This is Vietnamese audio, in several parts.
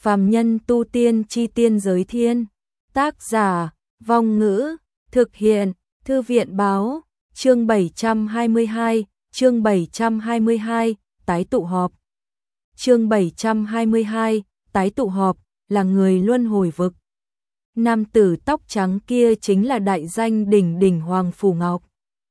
Phàm nhân tu tiên chi tiên giới thiên. Tác giả, Vong Ngữ, thực hiện, Thư viện báo, chương 722, tái tụ họp. Chương 722, tái tụ họp, là người luân hồi vực. Nam tử tóc trắng kia chính là đại danh đỉnh đỉnh Hoàng Phủ Ngọc.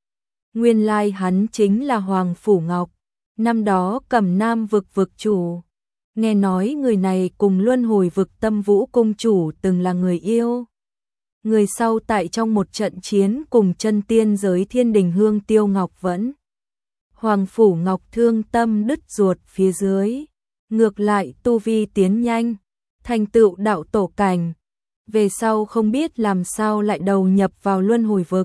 Nguyên lai hắn chính là Hoàng Phủ Ngọc, năm đó Cẩm Nam vực vực chủ. Nghe nói người này cùng luân hồi vực Tâm Vũ cung chủ từng là người yêu. Người sau tại trong một trận chiến cùng chân tiên giới Thiên Đình Hương Tiêu Ngọc Vẫn. Hoàng Phủ Ngọc thương tâm đứt ruột phía dưới, ngược lại tu vi tiến nhanh, thành tựu đạo tổ cảnh. Về sau không biết làm sao lại đầu nhập vào luân hồi vực.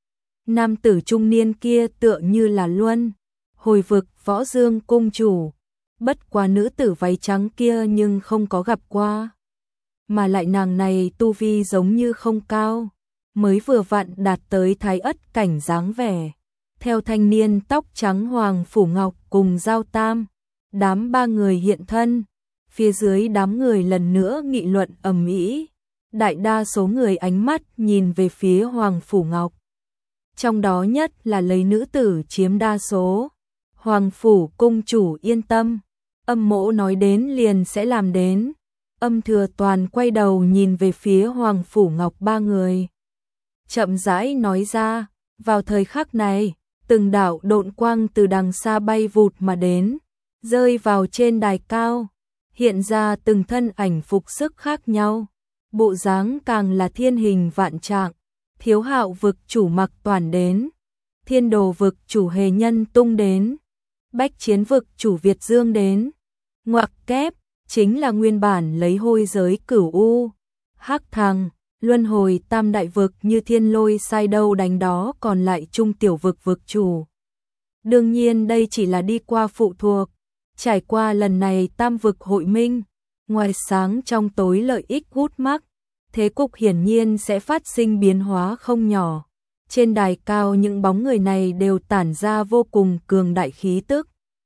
Nam tử trung niên kia tựa như là luân hồi vực Võ Dương cung chủ, bất quá nữ tử váy trắng kia nhưng không có gặp qua. Mà lại nàng này tu vi giống như không cao, mới vừa vặn đạt tới thái ất cảnh dáng vẻ. Theo thanh niên tóc trắng Hoàng Phủ Ngọc cùng Giao Tam, đám ba người hiện thân, phía dưới đám người lần nữa nghị luận ầm ĩ. Đại đa số người ánh mắt nhìn về phía Hoàng Phủ Ngọc. Trong đó nhất là lấy nữ tử chiếm đa số. Hoàng Phủ cung chủ yên tâm, Âm Mỗ nói đến liền sẽ làm đến. Âm Thừa Toàn quay đầu nhìn về phía Hoàng Phủ Ngọc ba người, chậm rãi nói ra. Vào thời khắc này, từng đạo độn quang từ đằng xa bay vụt mà đến, rơi vào trên đài cao, hiện ra từng thân ảnh phục sức khác nhau, bộ dáng càng là thiên hình vạn trạng. Thiếu Hạo vực chủ Mặc Toàn đến, Thiên Đồ vực chủ Hề Nhân Tung đến, Bách Chiến vực chủ Việt Dương đến. Ngoặc kép chính là nguyên bản lấy hôi giới Cửu U, Hắc Thằng, luân hồi tam đại vực như Thiên Lôi sai đâu đánh đó còn lại trung tiểu vực vực chủ. Đương nhiên đây chỉ là đi qua phụ thuộc, trải qua lần này tam vực hội minh, ngoài sáng trong tối lợi ích hút mắc, thế cục hiển nhiên sẽ phát sinh biến hóa không nhỏ. Trên đài cao những bóng người này đều tản ra vô cùng cường đại khí tức.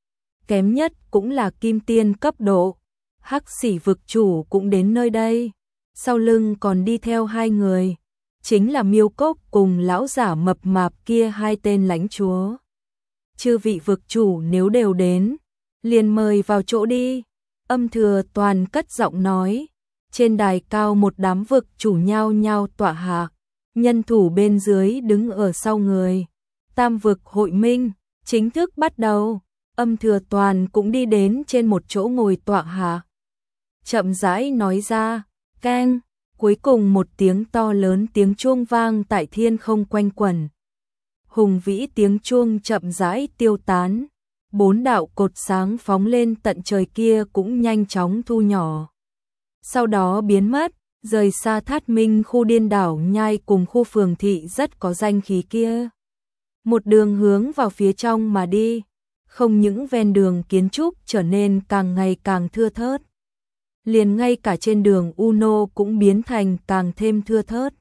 Kém nhất cũng là kim tiên cấp độ. Hắc Xỉ vực chủ cũng đến nơi đây. Sau lưng còn đi theo hai người, chính là Miêu Cốc cùng lão giả mập mạp kia hai tên lãnh chúa. Chư vị vực chủ nếu đều đến, liền mời vào chỗ đi. Âm Thừa Toàn cất giọng nói. Trên đài cao một đám vực chủ nhao nhao tọa hạ, nhân thủ bên dưới đứng ở sau người. Tam vực hội minh chính thức bắt đầu. Âm Thừa Toàn cũng đi đến trên một chỗ ngồi tọa hạ, chậm rãi nói ra, keng. Cuối cùng một tiếng to lớn tiếng chuông vang tại thiên không quanh quẩn. Hùng vĩ tiếng chuông chậm rãi tiêu tán, bốn đạo cột sáng phóng lên tận trời kia cũng nhanh chóng thu nhỏ, sau đó biến mất, rời xa Thát Minh khu điên đảo nhai cùng khu phường thị rất có danh khí kia. Một đường hướng vào phía trong mà đi, không những ven đường kiến trúc trở nên càng ngày càng thưa thớt, liền ngay cả trên đường Uno cũng biến thành càng thêm thưa thớt.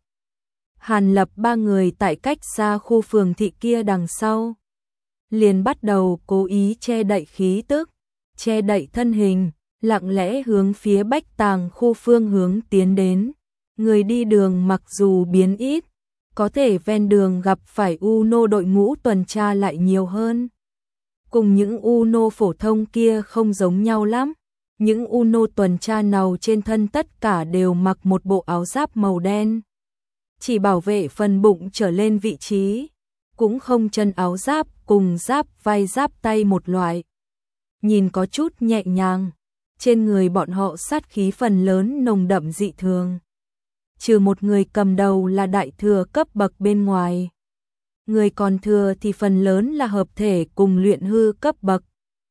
Hàn Lập ba người tại cách xa khu phường thị kia đằng sau, liền bắt đầu cố ý che đậy khí tức, che đậy thân hình, lặng lẽ hướng phía Bách Tàng khu phương hướng tiến đến. Người đi đường mặc dù biến ít, có thể ven đường gặp phải Uno đội ngũ tuần tra lại nhiều hơn. Cùng những Uno phổ thông kia không giống nhau lắm. Những Uno tuần tra nào trên thân tất cả đều mặc một bộ áo giáp màu đen, chỉ bảo vệ phần bụng trở lên vị trí, cũng không chân áo giáp cùng giáp vai giáp tay một loại. Nhìn có chút nhẹ nhàng, trên người bọn họ sát khí phần lớn nồng đậm dị thường. Trừ một người cầm đầu là đại thừa cấp bậc bên ngoài, người còn thừa thì phần lớn là hợp thể cùng luyện hư cấp bậc.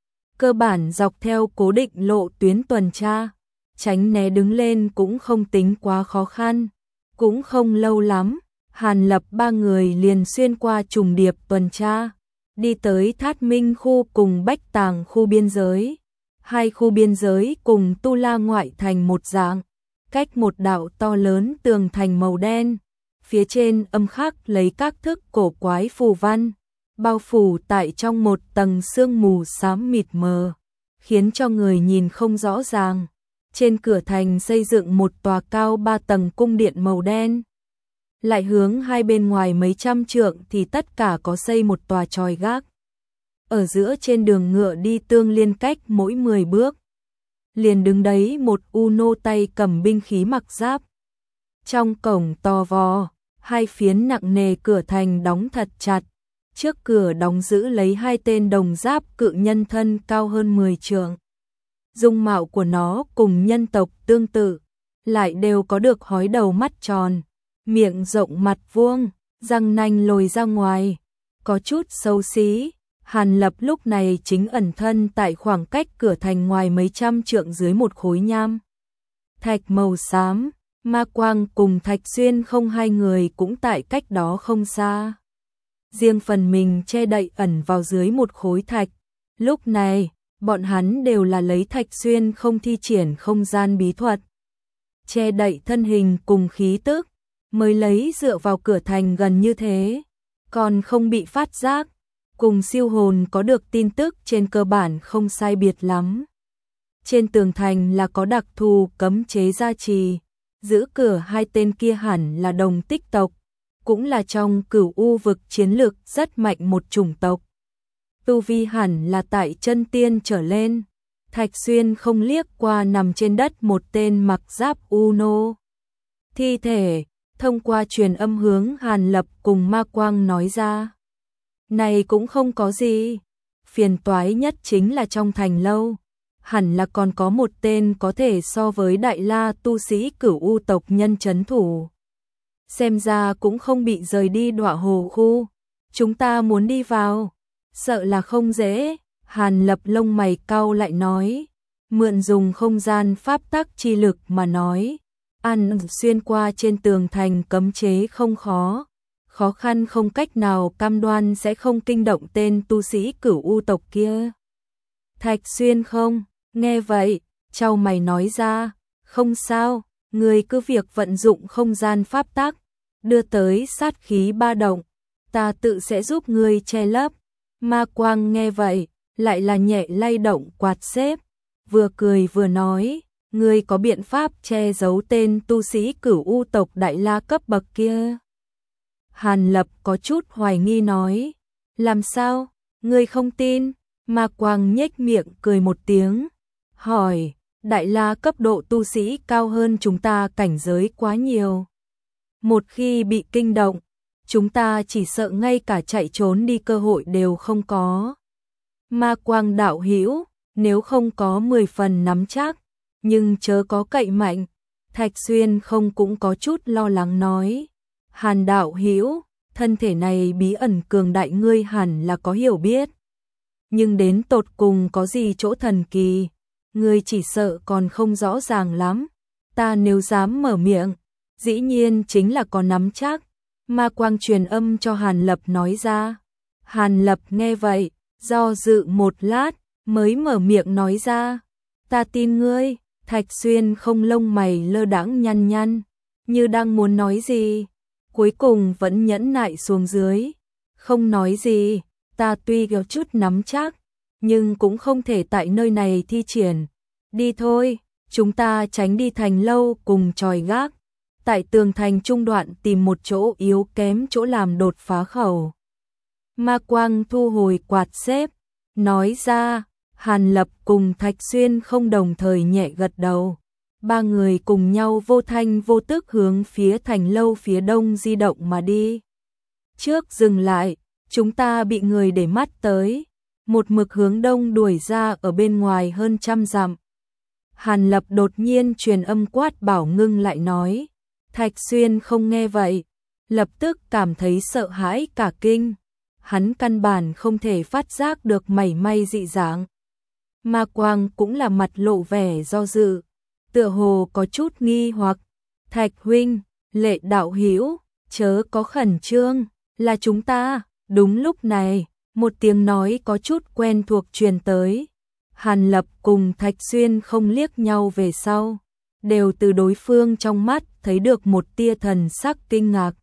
Cơ bản dọc theo cố định lộ tuyến tuần tra, tránh né đứng lên cũng không tính quá khó khăn. Cũng không lâu lắm, Hàn Lập ba người liền xuyên qua trùng điệp tuần tra, đi tới Thát Minh khu cùng Bách Tàng khu biên giới. Hai khu biên giới cùng Tu La ngoại thành một dạng, cách một đạo to lớn tường thành màu đen, phía trên âm khắc lấy các thức cổ quái phù văn, bao phủ tại trong một tầng sương mù xám mịt mờ, khiến cho người nhìn không rõ ràng. Trên cửa thành xây dựng một tòa cao 3 tầng cung điện màu đen. Lại hướng hai bên ngoài mấy trăm trượng thì tất cả có xây một tòa chòi gác. Ở giữa trên đường ngựa đi tương liên cách mỗi 10 bước. Liền đứng đấy một u nô tay cầm binh khí mặc giáp. Trong cổng to vò, hai phiến nặng nề cửa thành đóng thật chặt. Trước cửa đóng giữ lấy hai tên đồng giáp cự nhân thân cao hơn 10 trượng. Dung mạo của nó cùng nhân tộc tương tự, lại đều có được hói đầu mắt tròn, miệng rộng mặt vuông, răng nanh lồi ra ngoài, có chút xấu xí. Hàn Lập lúc này chính ẩn thân tại khoảng cách cửa thành ngoài mấy trăm trượng dưới một khối nham thạch màu xám. Ma Quang cùng Thạch Xuyên không hai người cũng tại cách đó không xa. Riêng phần mình che đậy ẩn vào dưới một khối thạch. Lúc này, bọn hắn đều là lấy Thạch Xuyên không thi triển không gian bí thuật. Che đậy thân hình cùng khí tức, mới lấy dựa vào cửa thành gần như thế. Còn không bị phát giác, cùng siêu hồn có được tin tức trên cơ bản không sai biệt lắm. Trên tường thành là có đặc thù cấm chế gia trì. Giữ cửa hai tên kia hẳn là đồng tích tộc, cũng là trong Cửu U vực chiến lược rất mạnh một chủng tộc. Tu vi hẳn là tại chân tiên trở lên. Thạch Xuyên không liếc qua nằm trên đất một tên mặc giáp U nô thi thể, thông qua truyền âm hướng Hàn Lập cùng Ma Quang nói ra. Này cũng không có gì, phiền toái nhất chính là trong thành lâu. Hẳn là còn có một tên có thể so với Đại La tu sĩ Cửu U tộc nhân trấn thủ. Xem ra cũng không bị rời đi Đọa Hồ khu. Chúng ta muốn đi vào, sợ là không dễ. Hàn Lập lông mày cau lại nói, mượn dùng không gian pháp tắc chi lực mà nói, ăn xuyên qua trên tường thành cấm chế không khó. Khó khăn không cách nào cam đoan sẽ không kinh động tên tu sĩ Cửu U tộc kia. Thạch Xuyên không, nghe vậy, chau mày nói ra, không sao, người cứ việc vận dụng không gian pháp tắc, đưa tới sát khí ba động, ta tự sẽ giúp người che lấp. Ma Quang nghe vậy, lại là nhẹ lay động quạt xếp, vừa cười vừa nói, người có biện pháp che giấu tên tu sĩ Cửu U tộc Đại La cấp bậc kia. Hàn Lập có chút hoài nghi nói, làm sao, ngươi không tin? Ma Quang nhếch miệng cười một tiếng, hỏi, Đại La cấp độ tu sĩ cao hơn chúng ta cảnh giới quá nhiều. Một khi bị kinh động, chúng ta chỉ sợ ngay cả chạy trốn đi cơ hội đều không có. Ma Quang đạo hữu, nếu không có 10 phần nắm chắc, nhưng chớ có cậy mạnh. Thạch Xuyên không cũng có chút lo lắng nói, Hàn đạo hữu, thân thể này bí ẩn cường đại ngươi hẳn là có hiểu biết. Nhưng đến tột cùng có gì chỗ thần kỳ, ngươi chỉ sợ còn không rõ ràng lắm. Ta nếu dám mở miệng, dĩ nhiên chính là có nắm chắc. Ma Quang truyền âm cho Hàn Lập nói ra. Hàn Lập nghe vậy, do dự một lát, mới mở miệng nói ra. Ta tin ngươi. Thạch Xuyên không lông mày lơ đãng nhăn nhăn, như đang muốn nói gì. Cuối cùng vẫn nhẫn nại xuống dưới. Không nói gì, ta tuy có chút nắm chắc, nhưng cũng không thể tại nơi này thi triển. Đi thôi, chúng ta tránh đi thành lâu cùng chòi gác. Tại tường thành trung đoạn tìm một chỗ yếu kém chỗ làm đột phá khẩu. Ma Quang thu hồi quạt xếp, nói ra. Hàn Lập cùng Thạch Xuyên không đồng thời nhẹ gật đầu. Ba người cùng nhau vô thanh vô tức hướng phía thành lâu phía đông di động mà đi. Trước dừng lại, chúng ta bị người để mắt tới. Một mực hướng đông đuổi ra ở bên ngoài hơn 100 dặm. Hàn Lập đột nhiên truyền âm quát bảo ngưng lại nói. Thạch Xuyên không nghe vậy, lập tức cảm thấy sợ hãi cả kinh. Hắn căn bản không thể phát giác được mảy may dị dạng. Ma Quang cũng là mặt lộ vẻ do dự, tựa hồ có chút nghi hoặc. Thạch huynh, Lệ đạo hữu, chớ có khẩn trương, là chúng ta. Đúng lúc này, một tiếng nói có chút quen thuộc truyền tới. Hàn Lập cùng Thạch Xuyên không liếc nhau về sau, đều từ đối phương trong mắt thấy được một tia thần sắc kinh ngạc.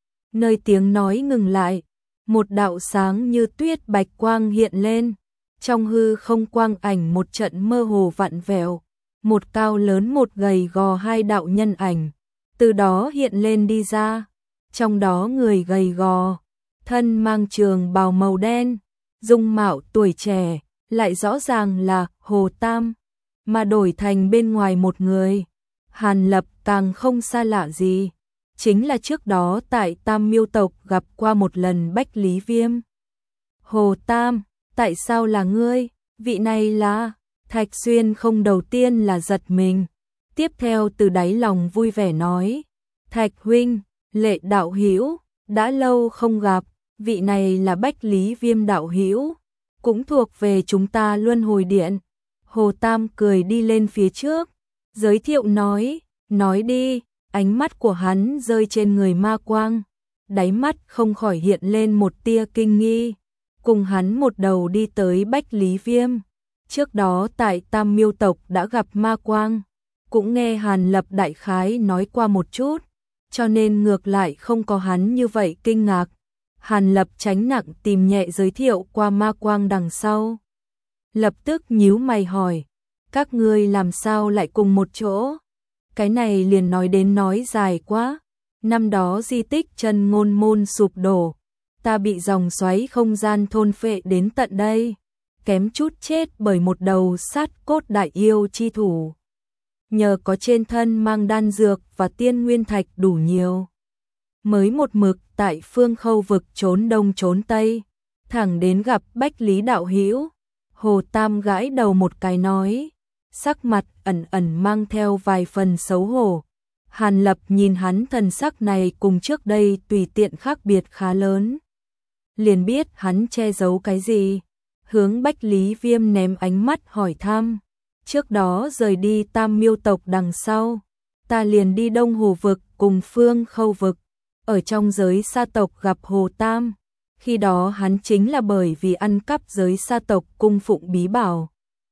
Nơi tiếng nói ngừng lại, một đạo sáng như tuyết bạch quang hiện lên. Trong hư không quang ảnh một trận mơ hồ vặn vẹo, một cao lớn một gầy gò hai đạo nhân ảnh, từ đó hiện lên đi ra. Trong đó người gầy gò, thân mang trường bào màu đen, dung mạo tuổi trẻ, lại rõ ràng là Hồ Tam, mà đổi thành bên ngoài một người. Hàn Lập càng không xa lạ gì, chính là trước đó tại Tam Miêu tộc gặp qua một lần Bách Lý Viêm. Hồ Tam, tại sao là ngươi? Vị này là... Thạch Xuyên không đầu tiên là giật mình, tiếp theo từ đáy lòng vui vẻ nói, Thạch huynh, Lệ đạo hữu, đã lâu không gặp, vị này là Bách Lý Viêm đạo hữu, cũng thuộc về chúng ta Luân Hồi Điện. Hồ Tam cười đi lên phía trước, giới thiệu nói đi. Ánh mắt của hắn rơi trên người Ma Quang, đáy mắt không khỏi hiện lên một tia kinh nghi, cùng hắn một đầu đi tới Bách Lý Viêm. Trước đó tại Tam Miêu tộc đã gặp Ma Quang, cũng nghe Hàn Lập đại khái nói qua một chút, cho nên ngược lại không có hắn như vậy kinh ngạc. Hàn Lập tránh nặng tìm nhẹ giới thiệu qua Ma Quang đằng sau. Lập tức nhíu mày hỏi, các ngươi làm sao lại cùng một chỗ? Cái này liền nói đến nói dài quá. Năm đó di tích Chân Ngôn Môn sụp đổ, ta bị dòng xoáy không gian thôn phệ đến tận đây, kém chút chết bởi một đầu sát cốt đại yêu chi thủ. Nhờ có trên thân mang đan dược và tiên nguyên thạch đủ nhiều, mới một mực tại Phương Khâu vực trốn đông trốn tây, thẳng đến gặp Bách Lý đạo hữu. Hồ Tam gãi đầu một cái nói, sắc mặt ẩn ẩn mang theo vài phần xấu hổ. Hàn Lập nhìn hắn thần sắc này cùng trước đây tùy tiện khác biệt khá lớn, liền biết hắn che giấu cái gì. Hướng Bách Lý Viêm ném ánh mắt hỏi thăm, trước đó rời đi Tam Miêu tộc đằng sau, ta liền đi Đông Hồ vực cùng Phương Khâu vực, ở trong giới sa tộc gặp Hồ Tam. Khi đó hắn chính là bởi vì ăn cắp giới sa tộc cung phụng bí bảo,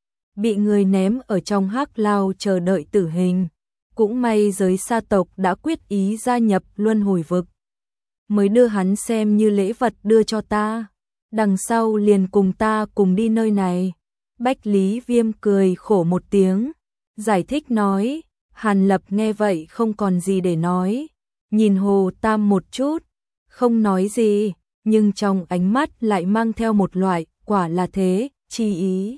bị người ném ở trong hắc lao chờ đợi tử hình. Cũng may giới sa tộc đã quyết ý gia nhập Luân Hồi vực, mới đưa hắn xem như lễ vật đưa cho ta. Đằng sau liền cùng ta cùng đi nơi này. Bách Lý Viêm cười khổ một tiếng, giải thích nói. Hàn Lập nghe vậy không còn gì để nói, nhìn Hồ Tam một chút, không nói gì, nhưng trong ánh mắt lại mang theo một loại quả là thế chi ý.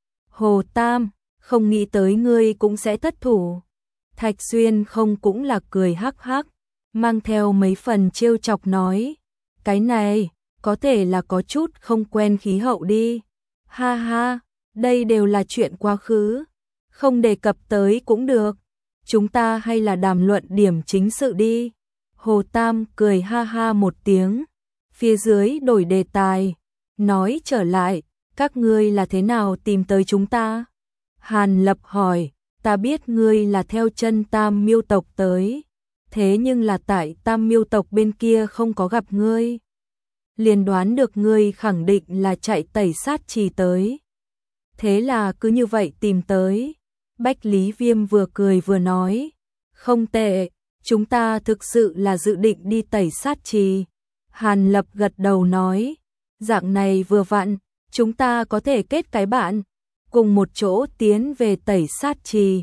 Hồ Tam, không nghĩ tới ngươi cũng sẽ thất thủ. Thạch Xuyên không cũng là cười hắc hắc, mang theo mấy phần trêu chọc nói, cái này có thể là có chút không quen khí hậu đi. Ha ha, đây đều là chuyện quá khứ, không đề cập tới cũng được. Chúng ta hay là đàm luận điểm chính sự đi. Hồ Tam cười ha ha một tiếng, phía dưới đổi đề tài, nói trở lại, các ngươi là thế nào tìm tới chúng ta? Hàn Lập hỏi, ta biết ngươi là theo chân Tam Miêu tộc tới, thế nhưng là tại Tam Miêu tộc bên kia không có gặp ngươi, liền đoán được ngươi khẳng định là chạy tẩy sát trì tới. Thế là cứ như vậy tìm tới. Bách Lý Viêm vừa cười vừa nói, không tệ, chúng ta thực sự là dự định đi tẩy sát trì. Hàn Lập gật đầu nói, dạng này vừa vặn, chúng ta có thể kết cái bạn, cùng một chỗ tiến về tẩy sát trì,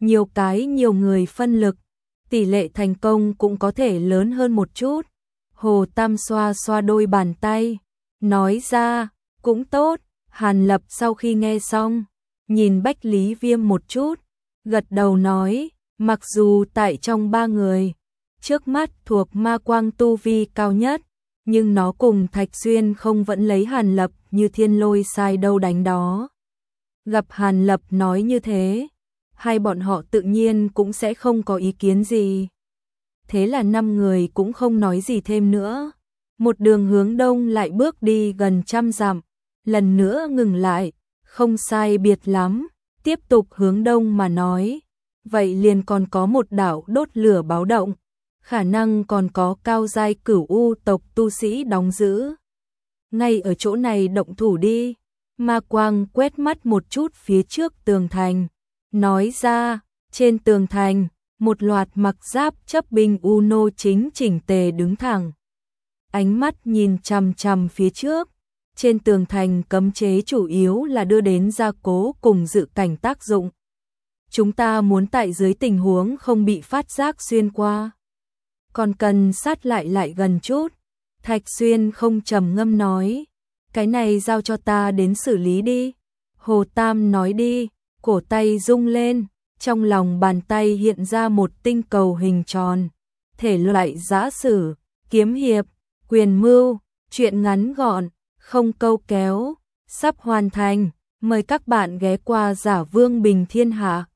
nhiều người phân lực, tỷ lệ thành công cũng có thể lớn hơn một chút. Hồ Tam xoa xoa đôi bàn tay, nói ra, cũng tốt. Hàn Lập sau khi nghe xong, nhìn Bách Lý Viêm một chút, gật đầu nói, mặc dù tại trong ba người, trước mắt thuộc Ma Quang tu vi cao nhất, nhưng nó cùng Thạch Xuyên không vẫn lấy Hàn Lập như thiên lôi sai đâu đánh đó. Gặp Hàn Lập nói như thế, hai bọn họ tự nhiên cũng sẽ không có ý kiến gì. Thế là 5 người cũng không nói gì thêm nữa. Một đường hướng đông lại bước đi gần 100 dặm, lần nữa ngừng lại, không sai biệt lắm, tiếp tục hướng đông mà nói. Vậy liền còn có một đảo đốt lửa báo động, khả năng còn có cao giai Cửu U tộc tu sĩ đóng giữ. Ngay ở chỗ này động thủ đi. Ma Quang quét mắt một chút phía trước tường thành, nói ra, trên tường thành, một loạt mặc giáp chấp binh Uno chính chỉnh tề đứng thẳng. Ánh mắt nhìn chằm chằm phía trước, trên tường thành cấm chế chủ yếu là đưa đến gia cố cùng dự cảnh tác dụng. chúng ta muốn tại dưới tình huống không bị phát giác xuyên qua. Còn cần sát lại gần chút. Thạch Xuyên không trầm ngâm nói, cái này giao cho ta đến xử lý đi. Hồ Tam nói đi, cổ tay rung lên, trong lòng bàn tay hiện ra một tinh cầu hình tròn. Thể loại giã sử, kiếm hiệp, quyền mưu, truyện ngắn gọn, không câu kéo, sắp hoàn thành. Mời các bạn ghé qua Giả Vương Bình Thiên Hạ.